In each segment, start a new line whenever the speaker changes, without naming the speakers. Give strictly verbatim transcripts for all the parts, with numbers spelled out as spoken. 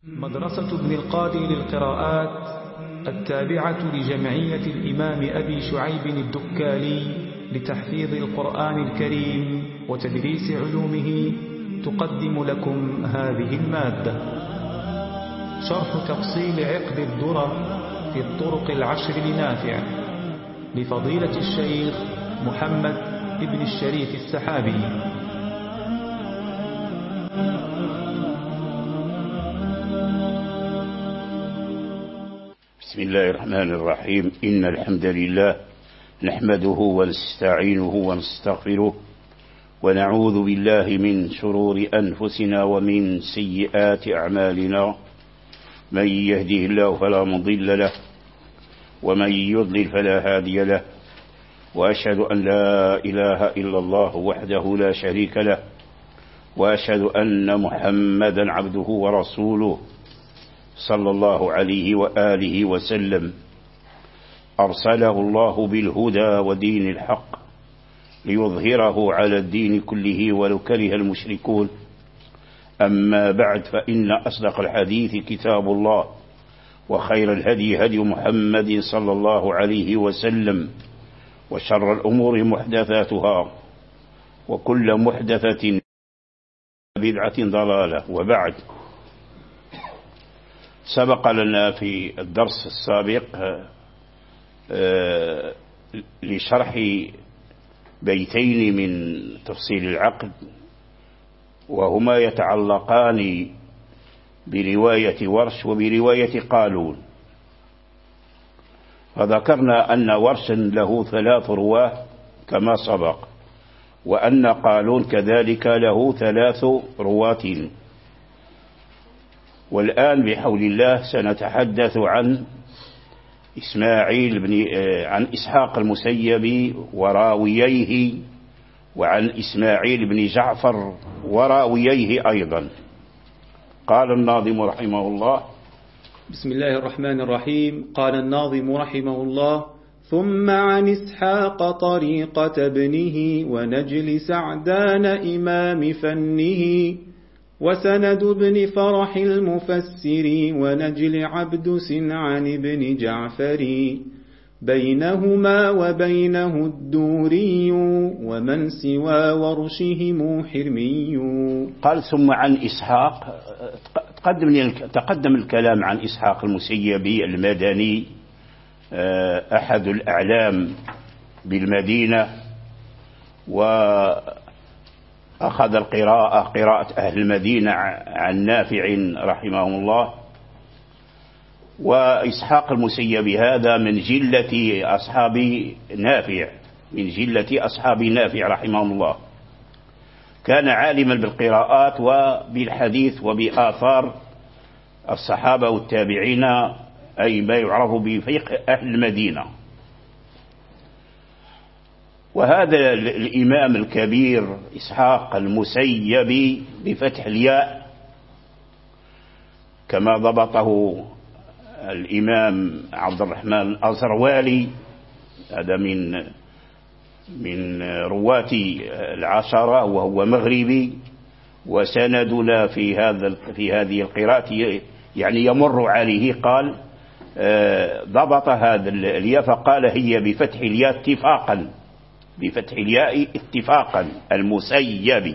مدرسة ابن القادي للقراءات التابعة لجمعية الإمام أبي شعيب الدكالي لتحفيظ القرآن الكريم وتدريس علومه تقدم لكم هذه المادة. شرح تفصيل عقد الدرر في الطرق العشر لنافع لفضيلة الشيخ محمد ابن الشريف السحابي.
بسم الله الرحمن الرحيم. إن الحمد لله نحمده ونستعينه ونستغفره ونعوذ بالله من شرور أنفسنا ومن سيئات أعمالنا. من يهده الله فلا مضل له ومن يضلل فلا هادي له، وأشهد أن لا إله إلا الله وحده لا شريك له، وأشهد أن محمدا عبده ورسوله صلى الله عليه وآله وسلم. أرسله الله بالهدى ودين الحق ليظهره على الدين كله ولو كره المشركون. أما بعد، فإن أصدق الحديث كتاب الله، وخير الهدي هدي محمد صلى الله عليه وسلم، وشر الأمور محدثاتها، وكل محدثة بدعة ضلالة. وبعد، سبق لنا في الدرس السابق لشرح بيتين من تفصيل العقد، وهما يتعلقان برواية ورش وبرواية قالون. فذكرنا أن ورش له ثلاث رواه كما سبق، وأن قالون كذلك له ثلاث رواة. والآن بحول الله سنتحدث عن إسماعيل بن عن إسحاق المسيب وراوييه، وعن إسماعيل بن جعفر وراوييه أيضا. قال الناظم رحمه الله:
بسم الله الرحمن الرحيم. قال الناظم رحمه الله: ثم عن إسحاق طريقة ابنه ونجل سعدان إمام فنه، وسند ابن فرح المفسر ونجل عبدس عن ابن جعفر، بينهما وبينه الدوري ومن سوى ورشهم حرمي.
قال: ثم عن إسحاق. تقدم تقدم الكلام عن إسحاق المسيبي المدني، أحد الأعلام بالمدينة، وأخذ القراءة قراءة أهل المدينة عن نافع رحمه الله. وإسحاق المسيبي هذا من جلة أصحاب نافع، من جلة أصحاب نافع رحمه الله. كان عالما بالقراءات وبالحديث وبآثار الصحابة والتابعين، أي ما يعرف بفقه أهل المدينة. وهذا الإمام الكبير إسحاق المسيب بفتح الياء كما ضبطه الإمام عبد الرحمن الأزروالي، هذا من من رواة العشرة وهو مغربي. وسندنا في هذا في هذه القراءة يعني يمر عليه. قال ضبط هذا الياء فقال: هي بفتح الياء اتفاقا، بفتح الياء اتفاقا المسيب.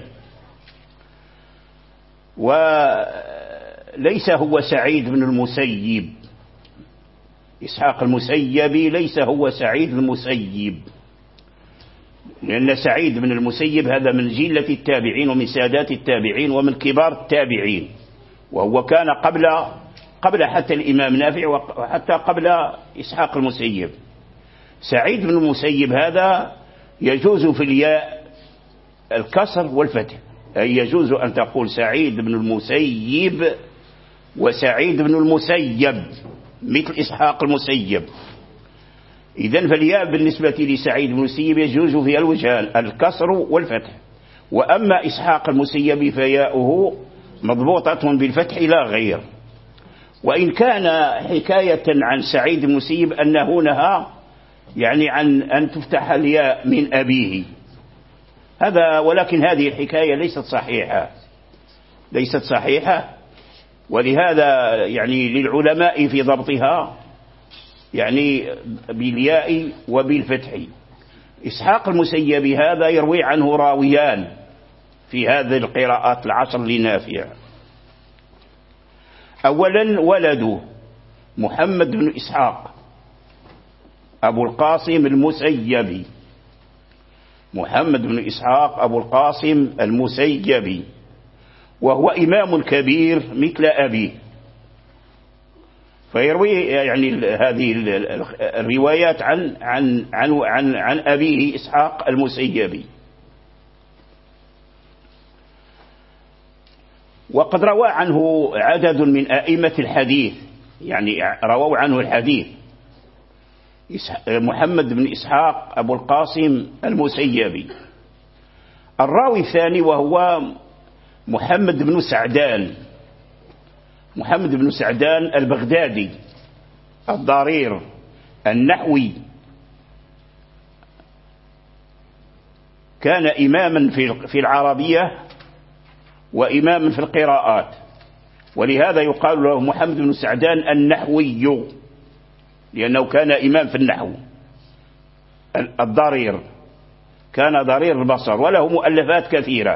وليس هو سعيد بن المسيب، إسحاق المسيبي ليس هو سعيد المسيب، لأن سعيد بن المسيب هذا من جلة التابعين ومن سادات التابعين ومن كبار التابعين، وهو كان قبل قبل حتى الإمام نافع وحتى قبل إسحاق المسيب. سعيد بن المسيب هذا يجوز في الياء الكسر والفتح، أي يجوز أن تقول سعيد بن المسيب وسعيد بن المسيب مثل إسحاق المسيب. إذن فالياء بالنسبة لسعيد بن المسيب يجوز فيها الوجهان الكسر والفتح. وأما إسحاق المسيب فياؤه مضبوطة بالفتح لا غير. وإن كان حكاية عن سعيد بن المسيب أنه نهى يعني عن أن تفتح الياء من أبيه هذا، ولكن هذه الحكاية ليست صحيحة، ليست صحيحة. ولهذا يعني للعلماء في ضبطها يعني بالياء وبالفتح. إسحاق المسيبي هذا يروي عنه راويان في هذه القراءات العشر لنافع. أولا ولده محمد بن إسحاق أبو القاسم المسيبي، محمد بن إسحاق أبو القاسم المسيبي، وهو إمام كبير مثل أبيه، فيروي يعني هذه الروايات عن عن عن عن, عن أبيه إسحاق المسيبي. وقد روى عنه عدد من أئمة الحديث، يعني رووا عنه الحديث. محمد بن إسحاق أبو القاسم المسيبي. الراوي الثاني وهو محمد بن سعدان، محمد بن سعدان البغدادي الضرير النحوي، كان إماما في العربية وإماما في القراءات، ولهذا يقال له محمد بن سعدان النحوي، لأنه كان إمام في النحو. الضرير كان ضرير البصر، وله مؤلفات كثيرة،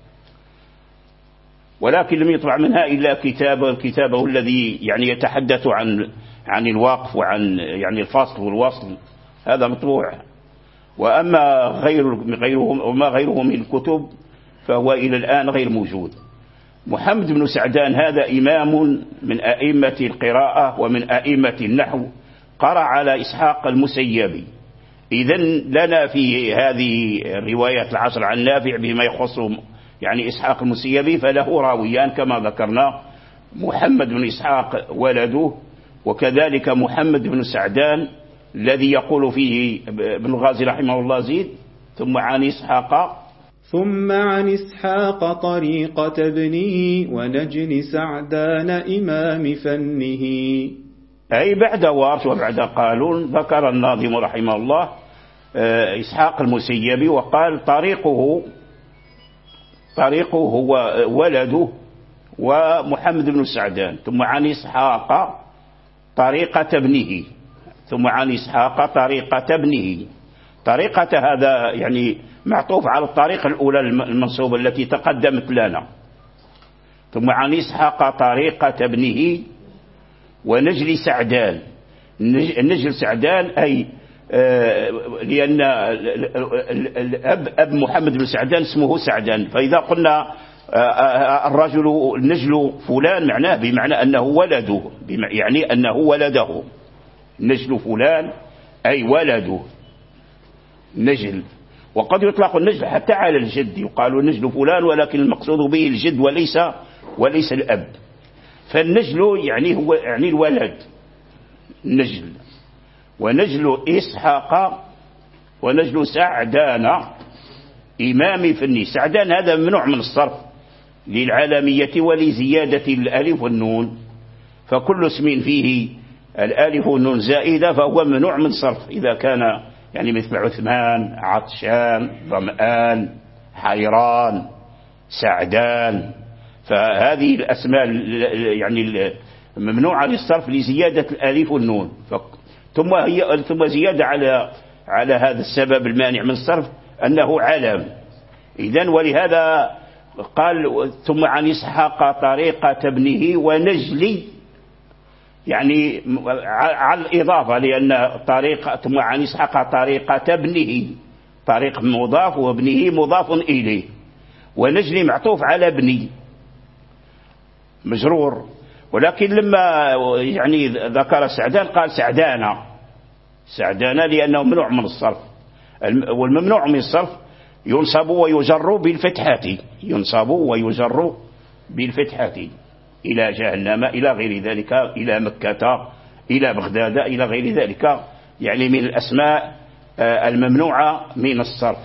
ولكن لم يطبع منها إلا كتابه كتابه الذي يعني يتحدث عن عن الوقف وعن يعني الفصل والوصل، هذا مطبوع. وأما غير غيره وما غيره من الكتب فهو إلى الآن غير موجود. محمد بن سعدان هذا إمام من أئمة القراءة ومن أئمة النحو، قرأ على إسحاق المسيبي. إذن لنا في هذه الروايات العشر عن نافع بما يخص يعني إسحاق المسيبي فله راويان كما ذكرنا، محمد بن إسحاق ولده، وكذلك محمد بن سعدان الذي يقول فيه ابن الغازي رحمه الله زيد ثم عن إسحاق
ثم عن إسحاق طريقة ابنه ونجل سعدان إمام فنه،
أي بعد وارث وبعد قالون. ذكر الناظم رحمه الله إسحاق المسيبي وقال طريقه طريقه هو ولده ومحمد بن سعدان، ثم عن إسحاق طريقة ابنه، ثم عن إسحاق طريقة ابنه. طريقة هذا يعني معطوف على الطريقة الأولى المنصوبة التي تقدمت لنا. ثم عن إسحاق طريقة ابنه ونجل سعدان. النجل سعدان أي آه لأن الأب أب محمد بن سعدان اسمه سعدان، فإذا قلنا آه الرجل نجل فلان معناه بمعنى أنه ولده، يعني أنه ولده. نجل فلان أي ولده نجل. وقد يطلق النجل حتى على الجد، يقال نجل فلان ولكن المقصود به الجد وليس وليس الأب. فالنجل يعني هو يعني الولد نجل. ونجل إسحاق ونجل سعدان إمام فني. سعدان هذا ممنوع من الصرف للعالمية ولزيادة الألف والنون، فكل اسم فيه الألف والنون زائدة فهو ممنوع من الصرف إذا كان يعني مثل عثمان، عطشان، ظمآن، حيران، سعدان، فهذه الأسماء يعني ممنوعة للصرف لزيادة الألف والنون. ثم هي ثم زيادة على على هذا السبب المانع من الصرف أنه علم. إذن ولهذا قال ثم عن إسحاق طريقة ابنه ونجلي، يعني على الإضافة، لأن طريقة ثم عن إسحاق طريقة ابنه، طريق مضاف وابنه مضاف إليه، ونجلي معطوف على ابني مجرور. ولكن لما يعني ذكر سعدان قال سعدانا سعدانا لأنه ممنوع من الصرف، والممنوع من الصرف ينصب ويجر بالفتحات، ينصب ويجر بالفتحات إلى جهنم إلى غير ذلك، إلى مكة إلى بغداد إلى غير ذلك، يعني من الأسماء الممنوعة من الصرف.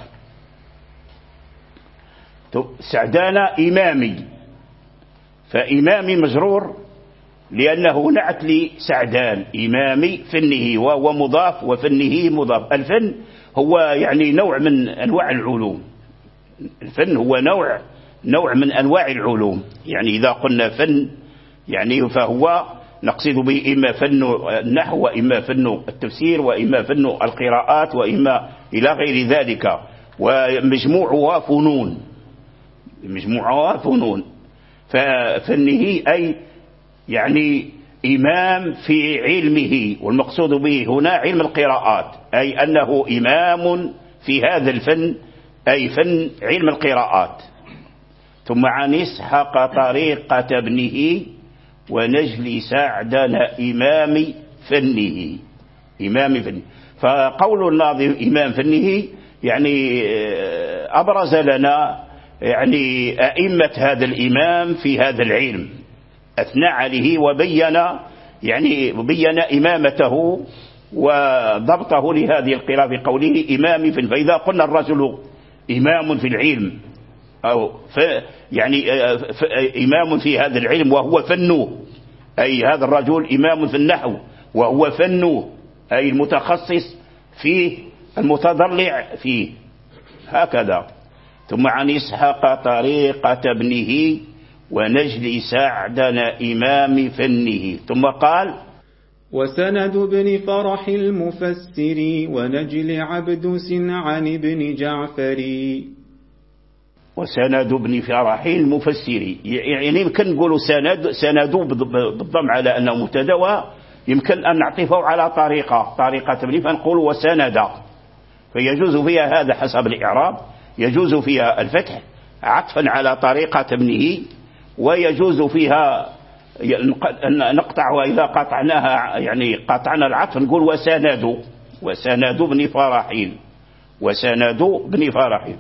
سعدان إمامي، فإمامي مجرور لأنه نعت لسعدان إمامي فنه، وهو مضاف وفنه مضاف. الفن هو يعني نوع من أنواع العلوم، الفن هو نوع نوع من أنواع العلوم. يعني إذا قلنا فن يعني فهو نقصد به إما فن النحو وإما فن التفسير وإما فن القراءات وإما إلى غير ذلك، ومجموعها فنون، مجموعها فنون. ففنه أي يعني إمام في علمه، والمقصود به هنا علم القراءات، أي أنه إمام في هذا الفن، أي فن علم القراءات. ثم عن إسحاق طريقة ابنه ونجل سعدن إمام فنه، إمام فنه. فقول الناظم إمام فنه يعني أبرز لنا يعني أئمة هذا الإمام في هذا العلم، أثنى عليه وبين يعني بين إمامته وضبطه لهذه القراءة بقوله إمام فن. فإذا قلنا الرجل إمام في العلم أو يعني إمام في هذا العلم وهو فنه، أي هذا الرجل إمام في النحو وهو فنه، أي المتخصص فيه المتضلع فيه، هكذا. ثم عن إسحاق طريقة ابنه ونجل سعدن إمام فنه. ثم قال
وسند ابن فرح المفسر ونجل عبدس عن ابن جعفر.
وسند ابن فرح المفسر، يعني يمكن نقول سند سندوا بالضم على أنه مبتدا، يمكن أن نعطفه على طريقة طريقة ابن فنقول وسند، فيجوز فيها هذا حسب الإعراب، يجوز فيها الفتح عطفا على طريقة ابنه، ويجوز فيها نقطع، وإذا قطعناها يعني قطعنا العطف نقول وسند، وسند ابن فرح، وسند ابن فرح.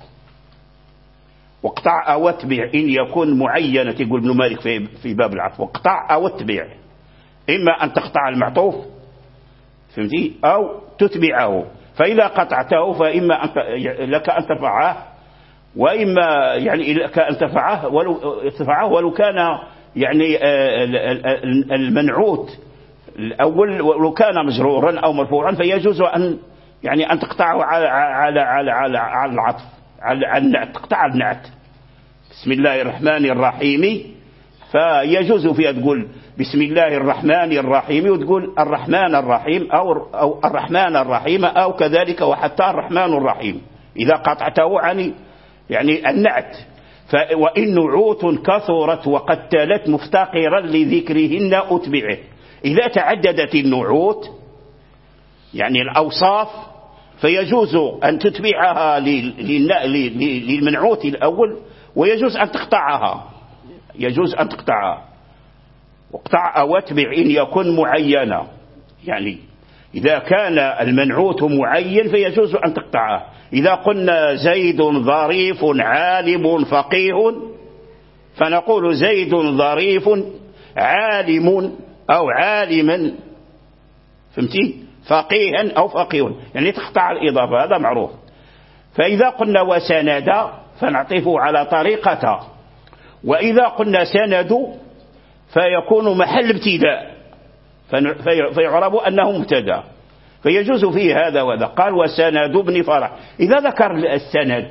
واقطع أو اتبع إن يكون معينة، يقول ابن مالك في في باب العطف، واقطع أو اتبع، إما أن تقطع المعطوف فهمتي أو تتبعه. فإذا قطعته فإما لك أن ترفعه، وإما يعني لك أن ترفعه ولو ترفعه ولو كان يعني المنعوت الأول ولو كان مجرورا أو مرفوعا، فيجوز أن يعني أن تقطعه على على على على, على العطف، على النعت، تقطع النعت. بسم الله الرحمن الرحيم، فيجوز فيها تقول بسم الله الرحمن الرحيم وتقول الرحمن الرحيم أو أو الرحمن الرحيم أو كذلك وحتى الرحمن الرحيم إذا قطعته عن يعني النعت. وإن نعوت كثرت وقد تلت مفتقرا لذكرهن أتبعه. إذا تعددت النعوت يعني الأوصاف فيجوز أن تتبعها للمنعوت الأول، ويجوز أن تقطعها، يجوز أن تقطعها. واقطع أو اتبع إن يكن معينا، يعني إذا كان المنعوت معين فيجوز أن تقطعه. إذا قلنا زيد ظريف عالم فقيه فنقول زيد ظريف عالم أو عالما، فهمتي؟ فقيها أو فقيه، يعني تقطع الإضافة، هذا معروف. فإذا قلنا وسند فنعطفه على طريقته، وإذا قلنا سند فيكون محل ابتداء فيعرب أنه مبتدا، فيجوز فيه هذا وهذا. قال وسند ابن فرح. إذا ذكر السند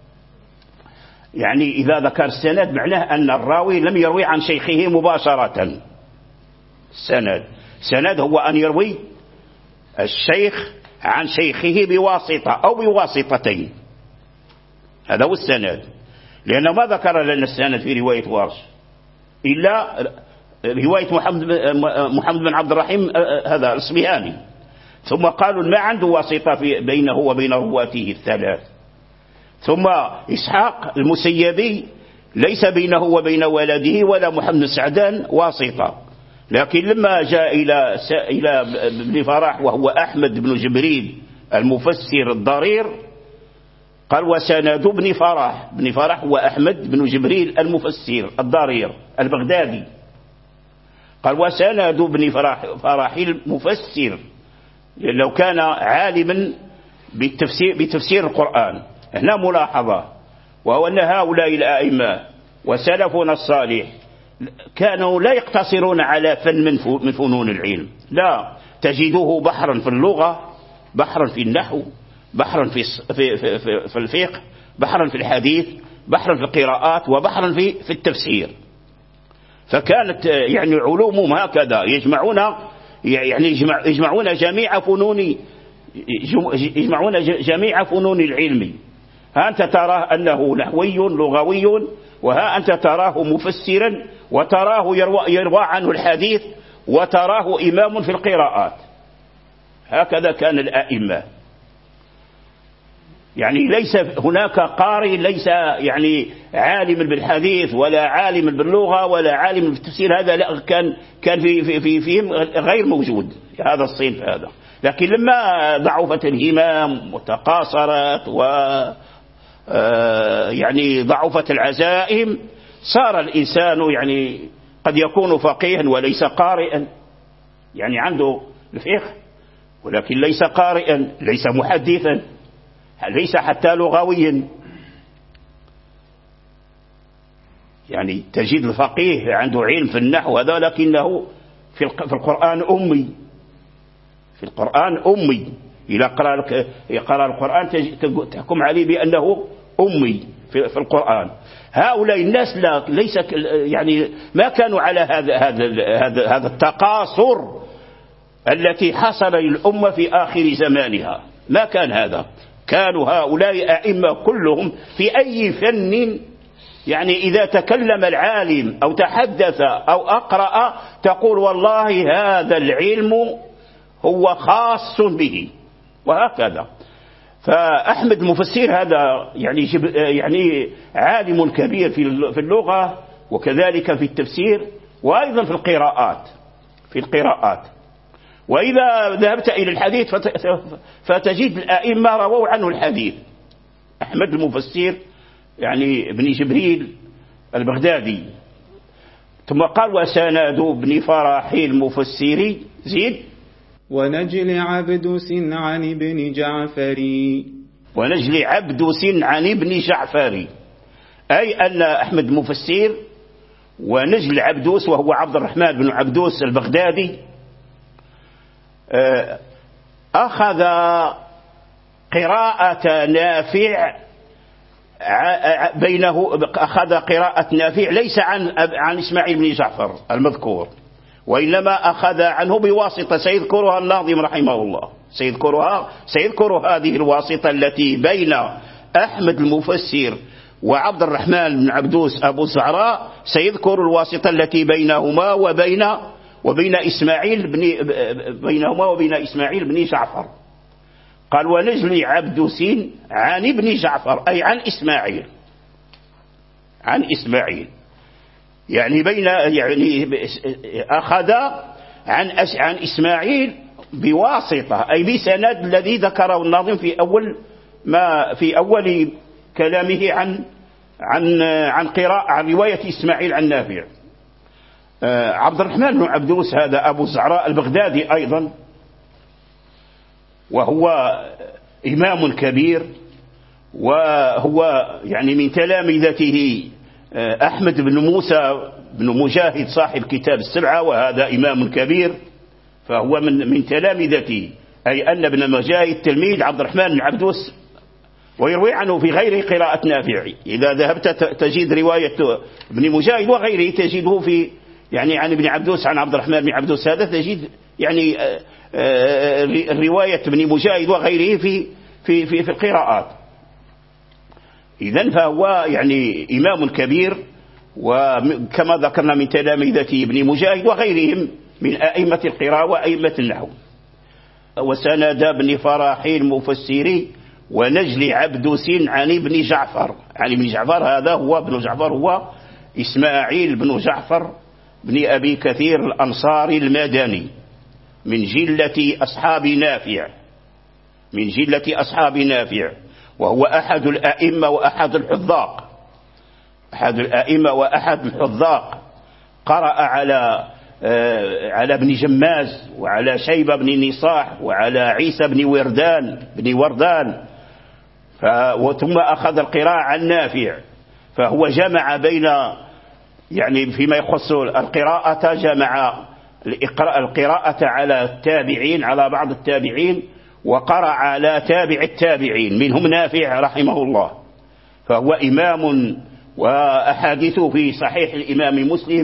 يعني إذا ذكر السند معناه أن الراوي لم يروي عن شيخه مباشرة. السند سند هو أن يروي الشيخ عن شيخه بواسطة أو بواسطتين، هذا هو السند. لأنه ما ذكر لنا السند في رواية ورش إلا رواية محمد محمد بن عبد الرحيم هذا الإصبهاني، ثم قالوا ما عنده واسطة في بينه وبين رواته الثلاث. ثم إسحاق المسيبي ليس بينه وبين ولده ولا محمد سعدان واسطة، لكن لما جاء إلى إلى ابن فرح وهو أحمد بن جبريل المفسر الضرير قال وسند ابن فرح، ابن فرح وأحمد بن جبريل المفسر الضرير البغدادي. قال وسند ابن فرح فرح المفسر، لو كان عالما بالتفسير بتفسير القرآن. هنا ملاحظة، وهو أن هؤلاء الأئمة وسلفنا الصالح كانوا لا يقتصرون على فن من فنون العلم، لا، تجده بحرا في اللغة، بحرا في النحو، بحرا في في في, في الفقه، بحرا في الحديث، بحرا في القراءات، وبحرا في في التفسير. فكانت يعني علومهم هكذا يجمعون يعني يجمعون جميع فنون يجمعون جميع فنون العلم. ها أنت تراه أنه نحوي لغوي، وها أنت تراه مفسرا، وتراه يروى, يروى عنه الحديث، وتراه إمام في القراءات. هكذا كان الأئمة. يعني ليس هناك قارئ ليس يعني عالم بالحديث ولا عالم باللغة ولا عالم بالتفسير، هذا لا كان كان في في في فيهم غير موجود هذا الصنف هذا. لكن لما ضعفت الهمم وتقاصرت و يعني ضعفت العزائم، صار الإنسان يعني قد يكون فقيها وليس قارئا، يعني عنده الفقه ولكن ليس قارئا، ليس محدثا، ليس حتى لغويا. يعني تجد الفقيه عنده علم في النحو هذا، لكنه في القرآن أمي، في القرآن أمي. إذا قرأ يقرأ القرآن تحكم عليه بأنه أمي في القرآن. هؤلاء الناس لا ليس يعني ما كانوا على هذا هذا هذا هذا التقاصر التي حصل للأمة في آخر زمانها، ما كان هذا. كانوا هؤلاء أئمة كلهم في أي فن، يعني إذا تكلم العالم أو تحدث أو أقرأ تقول والله هذا العلم هو خاص به، وهكذا. فأحمد المفسر هذا يعني يعني عالم كبير في اللغة وكذلك في التفسير وأيضا في القراءات في القراءات وإذا ذهبت إلى الحديث فتجد الأئمة رووا عنه الحديث. أحمد المفسر يعني ابن جبريل البغدادي. ثم قال وسند ابن فرح المفسري زيد
ونجل عبدس عن ابن جعفري
ونجل عبدس عن ابن جعفري، أي أن أحمد المفسر ونجل عبدوس وهو عبد الرحمن بن عبدوس البغدادي أخذ قراءة نافع بينه أخذ قراءة نافع ليس عن عن إسماعيل بن جعفر المذكور، وإنما أخذ عنه بواسطة سيذكرها الناظم رحمه الله، سيذكرها سيذكر هذه الواسطة التي بين أحمد المفسر وعبد الرحمن بن عبدوس أبو الزعراء، سيذكر الواسطة التي بينهما وبين وبين إسماعيل بن بينهما وبين إسماعيل بن جعفر. قال ونجل عبدس عن ابن جعفر، أي عن إسماعيل عن إسماعيل يعني بين يعني أخذ عن عن إسماعيل بواسطة، أي بسند الذي ذكره الناظم في أول ما في أول كلامه عن عن عن قراءة عن رواية إسماعيل عن نافع. عبد الرحمن بن عبدوس هذا أبو الزعراء البغدادي أيضا، وهو إمام كبير، وهو يعني من تلامذته أحمد بن موسى بن مجاهد صاحب كتاب السبعة، وهذا إمام كبير، فهو من من تلامذته، أي أن ابن مجاهد تلميذ عبد الرحمن بن عبدوس، ويروي عنه في غير قراءة نافع. إذا ذهبت تجد رواية ابن مجاهد وغيره تجده في يعني عن ابن عبدوس عن عبد الرحمن بن عبدوس، هذا تجد يعني رواية ابن مجاهد وغيره في في في, في القراءات. إذن فهو يعني إمام كبير، وكما ذكرنا من تلامذة ابن مجاهد وغيرهم من أئمة القراءة وأئمة النحو. وسند ابن فرح المفسري ونجل عبدس عن ابن جعفر، عن ابن جعفر هذا هو ابن جعفر هو إسماعيل بن جعفر بن أبي كثير الأنصاري المدني، من جلة أصحاب نافع من جلة أصحاب نافع وهو أحد الأئمة وأحد الحذاق أحد الأئمة وأحد الحذاق قرأ على على ابن جماز وعلى شيبة بن نصاح وعلى عيسى بن وردان بن وردان، ثم أخذ القراءة عن نافع. فهو جمع بين يعني فيما يخص القراءة جمع القراءة على التابعين على بعض التابعين، وقرأ على تابع التابعين منهم نافع رحمه الله. فهو إمام، وأحاديثه في صحيح الإمام مسلم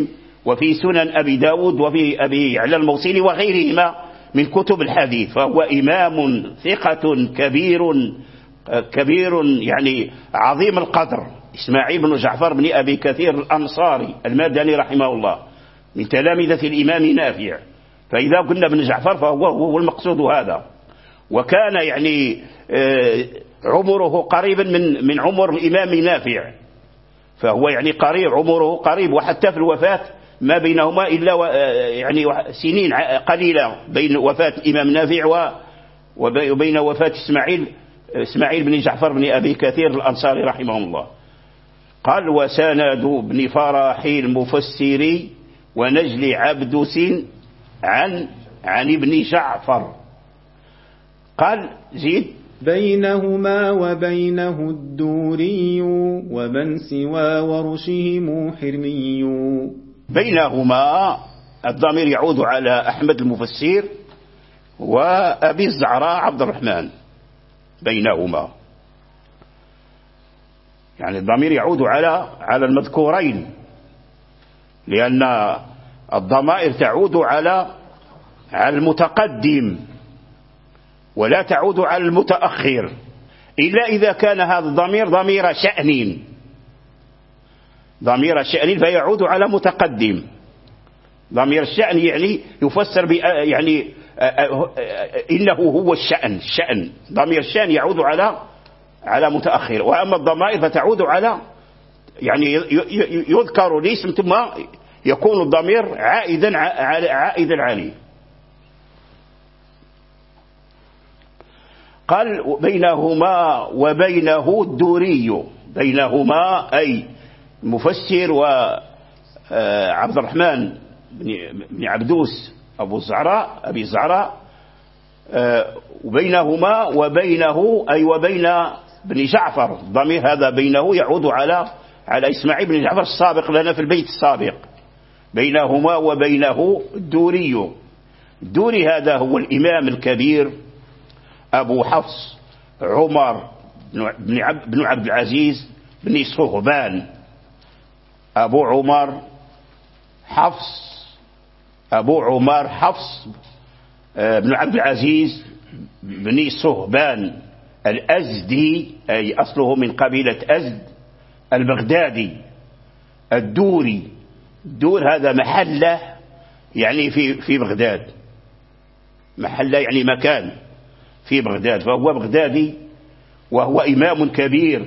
وفي سنن أبي داود وفي أبي يعلى الموصلي وغيرهما من كتب الحديث، فهو إمام ثقة كبير كبير يعني عظيم القدر. إسماعيل بن جعفر بن أبي كثير الأنصاري المدني رحمه الله من تلامذة الإمام نافع، فإذا قلنا ابن جعفر فهو هو المقصود هذا. وكان يعني عمره قريبا من من عمر الإمام نافع، فهو يعني قريب، عمره قريب، وحتى في الوفاة ما بينهما إلا يعني سنين قليلة بين وفاة الإمام نافع وبين وفاة إسماعيل إسماعيل بن جعفر بن أبي كثير الأنصاري رحمه الله. قال: وسند بن فراحي المفسري ونجل عبدس عن عن ابن جعفر. قال زيد:
بينهما وبينه الدوري ومن سوى ورشهم حرمي.
بينهما الضمير يعود على أحمد المفسر وأبي الزعراء عبد الرحمن. بينهما يعني الضمير يعود على على المذكورين، لأن الضمائر تعود على على المتقدم ولا تعود على المتأخر، إلا إذا كان هذا الضمير ضمير شأن ضمير شأن فيعود على متقدم. ضمير الشأن يعني يفسر ب يعني إنه هو الشأن الشأن ضمير الشأن يعود على على متأخر. وأما الضمائر فتعود على يعني يذكر الاسم ثم يكون الضمير عائدا عائدا عليه. قال: بينهما وبينه الدوري. بينهما أي مفسر وعبد الرحمن بن عبدوس أبو الزعراء أبي الزعراء، وبينهما وبينه أي وبين بن جعفر. الضمير هذا بينه يعود على على إسماعيل بن جعفر السابق لنا في البيت السابق. بينهما وبينه الدوري. الدوري هذا هو الإمام الكبير أبو حفص عمر بن عبد العزيز بن صهبان. أبو عمر حفص أبو عمر حفص بن عبد العزيز بن صهبان الأزدي، أي أصله من قبيلة أزد البغدادي. الدوري، الدور هذا محلة يعني في في بغداد، محلة يعني مكان في بغداد، فهو بغدادي وهو إمام كبير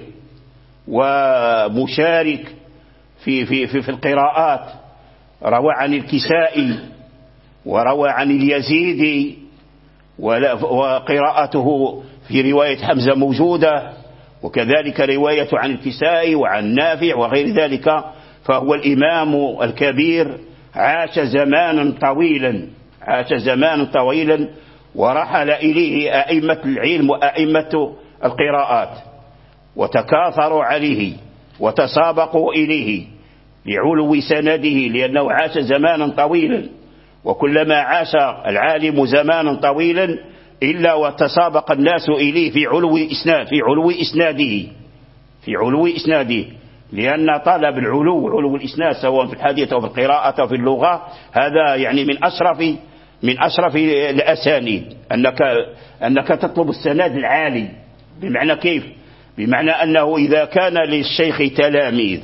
ومشارك في في في, في القراءات. روى عن الكسائي وروى عن اليزيدي، وقراءته في رواية حمزة موجودة، وكذلك رواية عن الكسائي وعن نافع وغير ذلك. فهو الإمام الكبير، عاش زمانا طويلا عاش زمانا طويلا ورحل إليه أئمة العلم وأئمة القراءات، وتكاثروا عليه وتسابقوا إليه لعلو سنده، لأنه عاش زمانا طويلا، وكلما عاش العالم زمانا طويلا إلا وتسابق الناس إليه في علو إسناد في علو إسناده في علو إسناده لأن طلب العلو علو الإسناد سواء في الحديث أو في القراءة أو في اللغة هذا يعني من أشرف من أشرف الأسانيد، أنك أنك تطلب السند العالي. بمعنى كيف؟ بمعنى أنه إذا كان للشيخ تلاميذ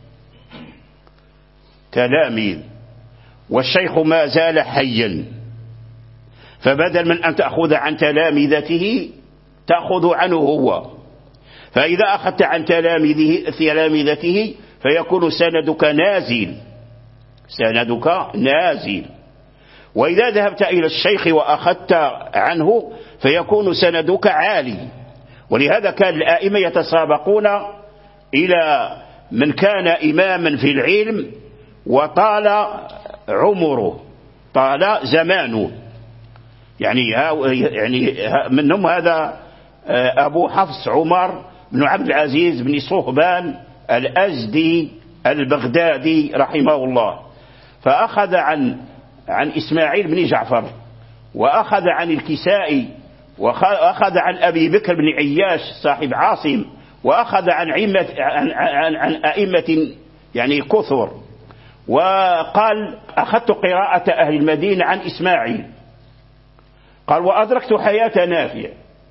تلاميذ والشيخ ما زال حيا، فبدل من أن تأخذ عن تلامذته تأخذ عنه هو، فإذا أخذت عن تلامذته تلامذته فيكون سندك نازل سندك نازل وإذا ذهبت إلى الشيخ وأخذت عنه فيكون سندك عالي. ولهذا كان الآئمة يتسابقون إلى من كان إماما في العلم وطال عمره طال زمانه، يعني يعني منهم هذا أبو حفص عمر بن عبد العزيز بن صهبان الأزدي البغدادي رحمه الله، فأخذ عن عن إسماعيل بن جعفر، وأخذ عن الكسائي، وأخذ عن أبي بكر بن عياش صاحب عاصم، وأخذ عن عن عن, عن أئمة يعني كثر، وقال أخذت قراءة أهل المدينة عن إسماعيل. قال وأدركت حياة نافع،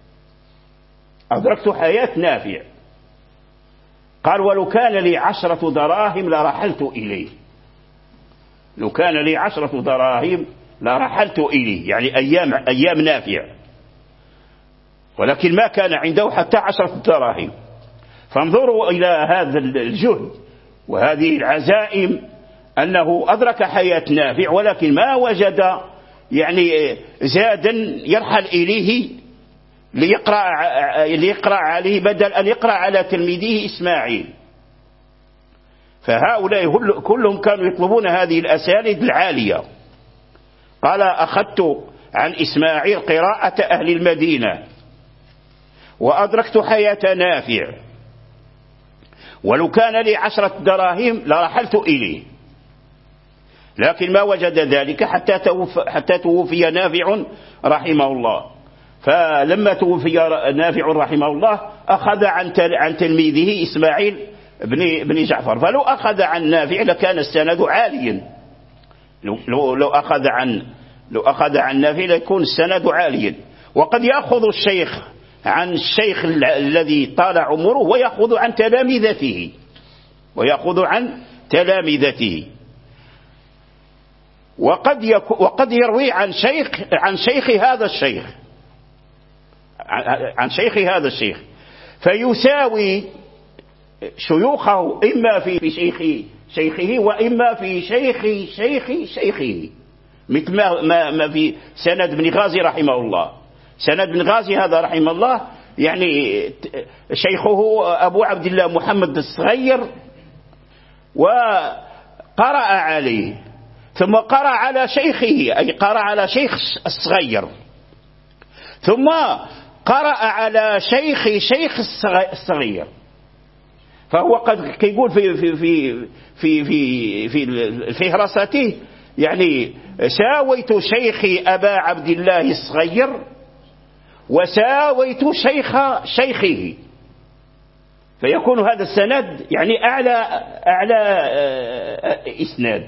أدركت حياة نافع. قال ولو كان لي عشرة دراهم لرحلت إليه، لو كان لي عشرة دراهم لرحلت إليه، يعني أيام أيام نافع، ولكن ما كان عنده حتى عشرة دراهم. فانظروا إلى هذا الجهد وهذه العزائم، أنه أدرك حياة نافع ولكن ما وجد يعني زادا يرحل إليه ليقرأ, ليقرأ عليه بدل أن يقرأ على تلميذه إسماعيل. فهؤلاء كلهم كانوا يطلبون هذه الأساليب العالية. قال أخذت عن إسماعيل قراءة أهل المدينة وأدركت حياة نافع، ولو كان لي عشرة دراهم لرحلت إليه، لكن ما وجد ذلك حتى توفي, حتى توفي نافع رحمه الله. فلما توفي نافع رحمه الله أخذ عن عن تلميذه إسماعيل بن بن جعفر. فلو أخذ عن نافع لكان السند عاليا، لو لو لو أخذ عن لو أخذ عن نافع ليكون السند عاليا. وقد يأخذ الشيخ عن الشيخ الذي طال عمره ويأخذ عن تلامذته ويأخذ عن تلامذته وقد وقد يروي عن شيخ عن شيخ هذا الشيخ عن شيخ هذا الشيخ فيساوي شيوخه إما في شيخ شيخه وإما في شيخ شيخ شيخه، مثل ما ما في سند بن غازي رحمه الله. سند بن غازي هذا رحمه الله يعني شيخه أبو عبد الله محمد الصغير، وقرأ عليه ثم قرأ على شيخه، أي قرأ على شيخ الصغير، ثم قرأ على شيخ شيخ الصغير. فهو قد يقول في في في في في في الفهرسته يعني ساويت شيخي أبا عبد الله الصغير وساويت شيخ شيخه، فيكون هذا السند يعني أعلى أعلى إسناد.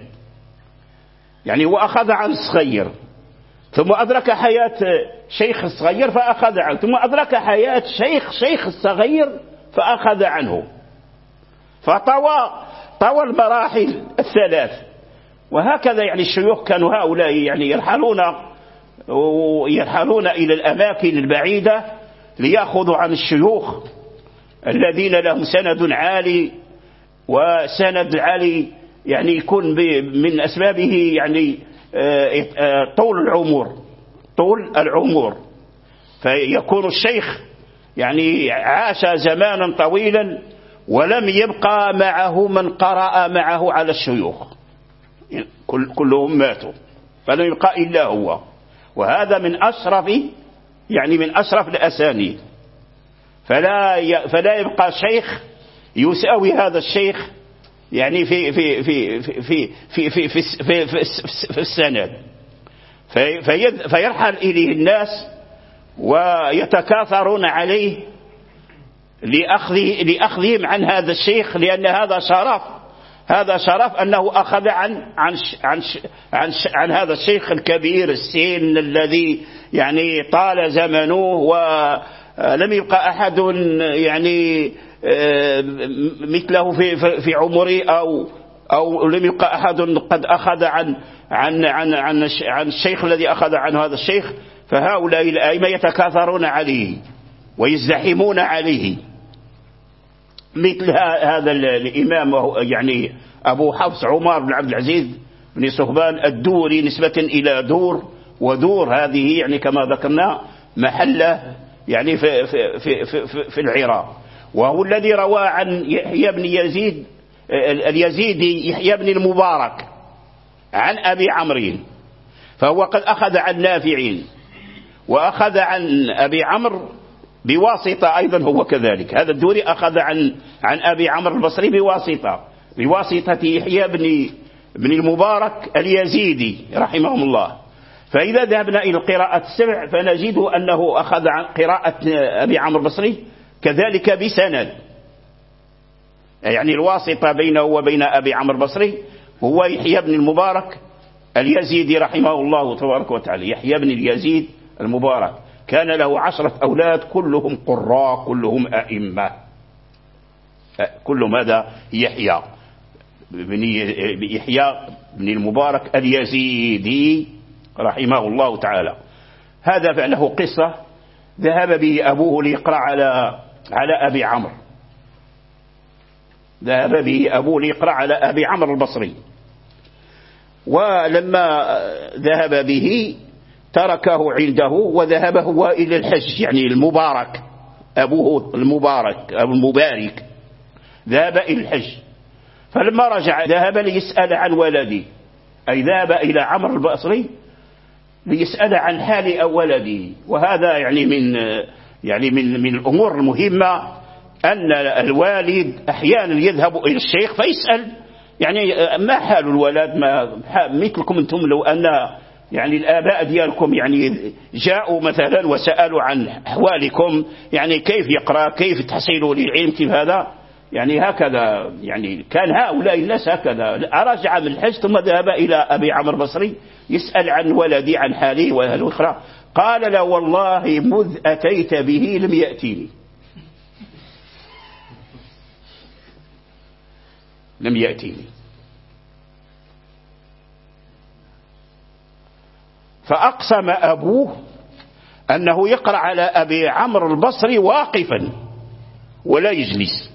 يعني وأخذ عن الصغير ثم أدرك حياة شيخ الصغير فأخذ عنه، ثم أدرك حياة شيخ شيخ الصغير فأخذ عنه، فطوى طوى المراحل الثلاث. وهكذا يعني الشيوخ كانوا هؤلاء يعني يرحلون ويرحلون إلى الأماكن البعيدة ليأخذوا عن الشيوخ الذين لهم سند عالي، وسند العالي يعني يكون من أسبابه يعني طول العمر طول العمر فيكون الشيخ يعني عاش زمانا طويلا ولم يبقى معه من قرأ معه على الشيوخ، كل كلهم ماتوا فلم يبقى إلا هو. وهذا من أشرف يعني من أشرف الأسانيد، فلا فلا يبقى شيخ يساوي هذا الشيخ يعني في في في في في في في في, في, في, في السند، في فيرحل إليه الناس ويتكاثرون عليه لأخذه لأخذهم عن هذا الشيخ، لأن هذا شرف هذا شرف أنه أخذ عن عن عن عن, عن هذا الشيخ الكبير السن الذي يعني طال زمنه ولم يبقى أحد يعني مثله في في عمره أو أو لم يبقى أحد قد أخذ عن عن عن عن عن الشيخ الذي أخذ عنه هذا الشيخ. فهؤلاء الأئمة يتكاثرون عليه ويزدحمون عليه، مثل هذا الإمام يعني أبو حفص عمر بن عبد العزيز بن صهبان الدوري نسبة إلى دور، ودور هذه يعني كما ذكرنا محلة يعني في في في في, في العراق، وهو الذي روى عن يحيى بن يزيد اليزيدي يحيى بن المبارك عن أبي عمرو، فهو قد أخذ عن نافعين وأخذ عن أبي عمرو بواسطة أيضا هو كذلك. هذا الدوري أخذ عن عن أبي عمرو البصري بواسطة بواسطة يحيى بن بن المبارك اليزيدي رحمهم الله. فإذا ذهبنا إلى القراءة السبع فنجد أنه أخذ عن قراءة أبي عمرو البصري كذلك بسند، يعني الواسطة بينه وبين أبي عمرو البصري هو يحيى بن المبارك اليزيدي رحمه الله تبارك وتعالى. يحيى بن اليزيد المبارك كان له عشرة أولاد كلهم قراء كلهم أئمة، كلهم. هذا يحيى بن يحيى بن المبارك اليزيدي رحمه الله تعالى. هذا فعله قصة ذهب به أبوه ليقرأ على على أبي عمرو، ذهب به أبوه ليقرأ على أبي عمرو البصري، ولما ذهب به تركه عنده وذهب هو إلى الحج، يعني المبارك أبوه المبارك أبو المبارك ذهب إلى الحج. فلما رجع ذهب ليسأل عن ولدي، أي ذهب إلى عمرو البصري ليسأل عن حال ولده. وهذا يعني من يعني من من الأمور المهمة أن الوالد أحيانا يذهب إلى الشيخ فيسأل يعني ما حال الولد، ما مثلكم أنتم لو أن يعني الآباء ديالكم يعني جاءوا مثلا وسألوا عن أحوالكم، يعني كيف يقرأ، كيف تحصيلوا للعلم، كيف هذا، يعني هكذا. يعني كان هؤلاء الناس هكذا. رجع من الحج ثم ذهب إلى أبي عمرو البصري يسأل عن ولدي عن حاله وأهله الأخرى. قال له والله مذ أتيت به لم يأتيني، لم يأتيني. فأقسم أبوه أنه يقرأ على أبي عمرو البصري واقفا ولا يجلس.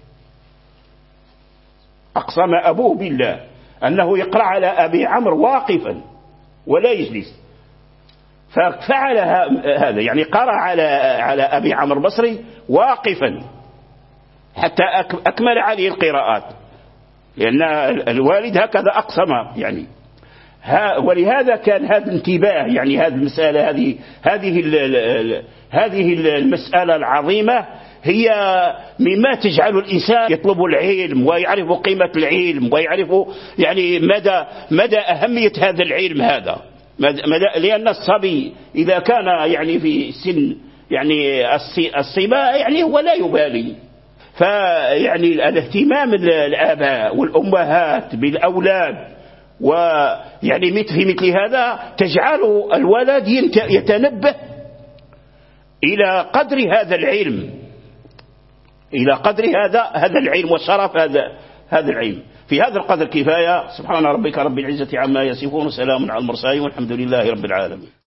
أقسم أبوه بالله أنه يقرأ على أبي عمرو واقفا ولا يجلس. ففعل هذا، يعني قرأ على على أبي عمرو البصري واقفا حتى أكمل عليه القراءات، لأن الوالد هكذا أقسم يعني. ولهذا كان هذا الانتباه، يعني هذه المسألة هذه هذه هذه المسألة العظيمة هي مما تجعل الإنسان يطلب العلم ويعرف قيمة العلم ويعرف يعني مدى مدى أهمية هذا العلم هذا. مدى لأن الصبي إذا كان يعني في سن يعني الصبا يعني هو لا يبالي. فيعني الاهتمام الآباء والأمهات بالأولاد ويعني مثل في مثل هذا تجعل الولد يتنبه إلى قدر هذا العلم، إلى قدر هذا هذا العلم وشرف هذا هذا العلم. في هذا القدر كفاية. سبحان ربك رب العزة عما يصفون، وسلام على المرسلين، والحمد لله رب العالمين.